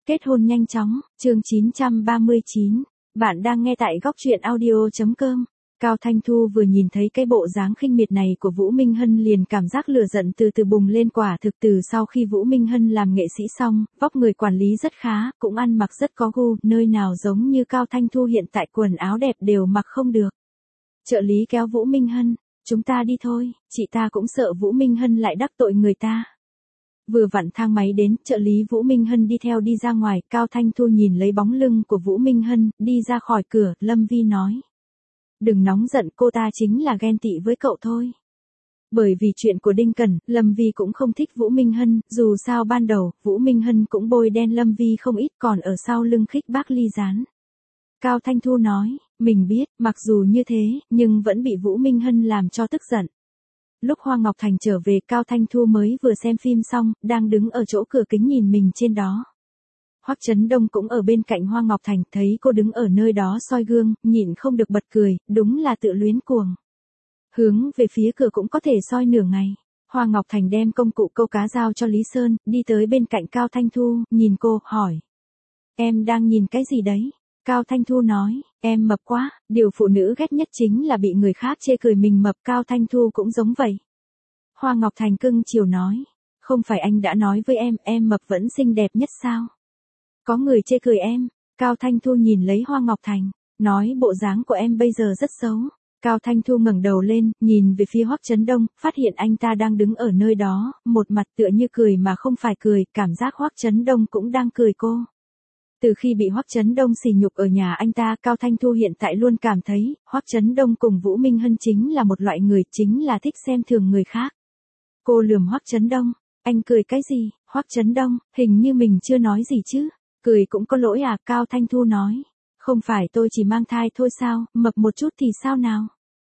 Kết hôn nhanh chóng, chương 939. Bạn đang nghe tại góc truyện audio.com. Cao Thanh Thu vừa nhìn thấy cái bộ dáng khinh miệt này của Vũ Minh Hân liền cảm giác lửa giận từ từ bùng lên. Quả thực từ sau khi Vũ Minh Hân làm nghệ sĩ xong, vóc người quản lý rất khá, cũng ăn mặc rất có gu, nơi nào giống như Cao Thanh Thu hiện tại quần áo đẹp đều mặc không được. Trợ lý kéo Vũ Minh Hân, chúng ta đi thôi, chị ta cũng sợ Vũ Minh Hân lại đắc tội người ta. Vừa vặn thang máy đến, trợ lý Vũ Minh Hân đi theo đi ra ngoài, Cao Thanh Thu nhìn lấy bóng lưng của Vũ Minh Hân, đi ra khỏi cửa, Lâm Vi nói. Đừng nóng giận, cô ta chính là ghen tị với cậu thôi. Bởi vì chuyện của Đinh Cẩn, Lâm Vi cũng không thích Vũ Minh Hân, dù sao ban đầu, Vũ Minh Hân cũng bôi đen Lâm Vi không ít, còn ở sau lưng khích bác ly gián. Cao Thanh Thu nói, mình biết, mặc dù như thế, nhưng vẫn bị Vũ Minh Hân làm cho tức giận. Lúc Hoa Ngọc Thành trở về, Cao Thanh Thu mới vừa xem phim xong, đang đứng ở chỗ cửa kính nhìn mình trên đó. Hoắc Chấn Đông cũng ở bên cạnh Hoa Ngọc Thành, thấy cô đứng ở nơi đó soi gương, nhịn không được bật cười, đúng là tự luyến cuồng. Hướng về phía cửa cũng có thể soi nửa ngày. Hoa Ngọc Thành đem công cụ câu cá giao cho Lý Sơn, đi tới bên cạnh Cao Thanh Thu, nhìn cô, hỏi. Em đang nhìn cái gì đấy? Cao Thanh Thu nói, em mập quá, điều phụ nữ ghét nhất chính là bị người khác chê cười mình mập. Cao Thanh Thu cũng giống vậy. Hoa Ngọc Thành cưng chiều nói, không phải anh đã nói với em mập vẫn xinh đẹp nhất sao? Có người chê cười em. Cao Thanh Thu nhìn lấy Hoa Ngọc Thành, nói bộ dáng của em bây giờ rất xấu. Cao Thanh Thu ngẩng đầu lên, nhìn về phía Hoắc Chấn Đông, phát hiện anh ta đang đứng ở nơi đó, một mặt tựa như cười mà không phải cười, cảm giác Hoắc Chấn Đông cũng đang cười cô. Từ khi bị Hoắc Chấn Đông sỉ nhục ở nhà anh ta, Cao Thanh Thu hiện tại luôn cảm thấy, Hoắc Chấn Đông cùng Vũ Minh Hân chính là một loại người, chính là thích xem thường người khác. Cô lườm Hoắc Chấn Đông, anh cười cái gì? Hoắc Chấn Đông, hình như mình chưa nói gì chứ. Cười cũng có lỗi à? Cao Thanh Thu nói, không phải tôi chỉ mang thai thôi sao, mập một chút thì sao nào?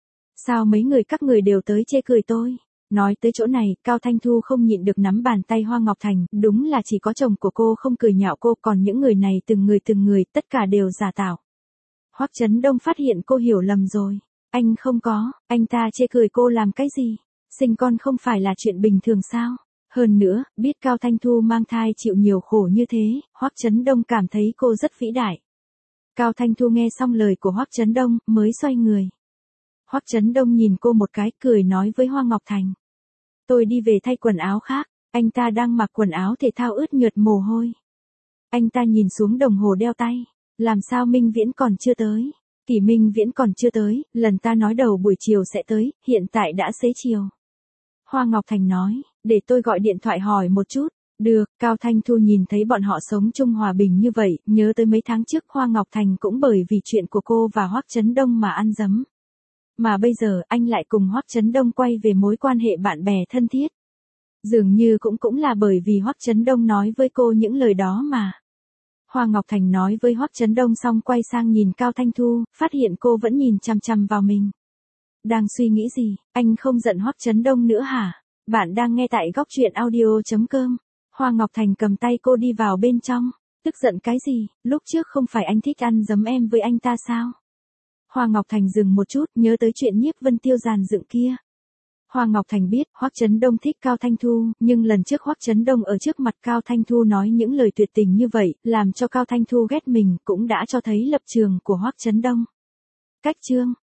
Sao mấy người các người đều tới chê cười tôi? Nói tới chỗ này, Cao Thanh Thu không nhịn được nắm bàn tay Hoa Ngọc Thành, đúng là chỉ có chồng của cô không cười nhạo cô, còn những người này từng người, tất cả đều giả tạo. Hoắc Chấn Đông phát hiện cô hiểu lầm rồi. Anh không có, anh ta chê cười cô làm cái gì? Sinh con không phải là chuyện bình thường sao? Hơn nữa, biết Cao Thanh Thu mang thai chịu nhiều khổ như thế, Hoắc Chấn Đông cảm thấy cô rất vĩ đại. Cao Thanh Thu nghe xong lời của Hoắc Chấn Đông, mới xoay người. Hoắc Chấn Đông nhìn cô một cái, cười nói với Hoa Ngọc Thành. Tôi đi về thay quần áo khác, anh ta đang mặc quần áo thể thao ướt nhượt mồ hôi. Anh ta nhìn xuống đồng hồ đeo tay, làm sao Minh Viễn còn chưa tới? Kỷ Minh Viễn còn chưa tới, lần ta nói đầu buổi chiều sẽ tới, hiện tại đã xế chiều. Hoa Ngọc Thành nói, để tôi gọi điện thoại hỏi một chút. Được. Cao Thanh Thu nhìn thấy bọn họ sống chung hòa bình như vậy, nhớ tới mấy tháng trước Hoa Ngọc Thành cũng bởi vì chuyện của cô và Hoắc Chấn Đông mà ăn dấm. Mà bây giờ anh lại cùng Hoắc Chấn Đông quay về mối quan hệ bạn bè thân thiết. Dường như cũng là bởi vì Hoắc Chấn Đông nói với cô những lời đó mà. Hoa Ngọc Thành nói với Hoắc Chấn Đông xong quay sang nhìn Cao Thanh Thu, phát hiện cô vẫn nhìn chằm chằm vào mình. Đang suy nghĩ gì, anh không giận Hoắc Chấn Đông nữa hả? Bạn đang nghe tại góc truyện audio.com. Hoa Ngọc Thành cầm tay cô đi vào bên trong. Tức giận cái gì, lúc trước không phải anh thích ăn dấm em với anh ta sao? Hoa Ngọc Thành dừng một chút, nhớ tới chuyện Nhiếp Vân Tiêu dàn dựng kia. Hoa Ngọc Thành biết Hoắc Chấn Đông thích Cao Thanh Thu, nhưng lần trước Hoắc Chấn Đông ở trước mặt Cao Thanh Thu nói những lời tuyệt tình như vậy, làm cho Cao Thanh Thu ghét mình, cũng đã cho thấy lập trường của Hoắc Chấn Đông. Cách chương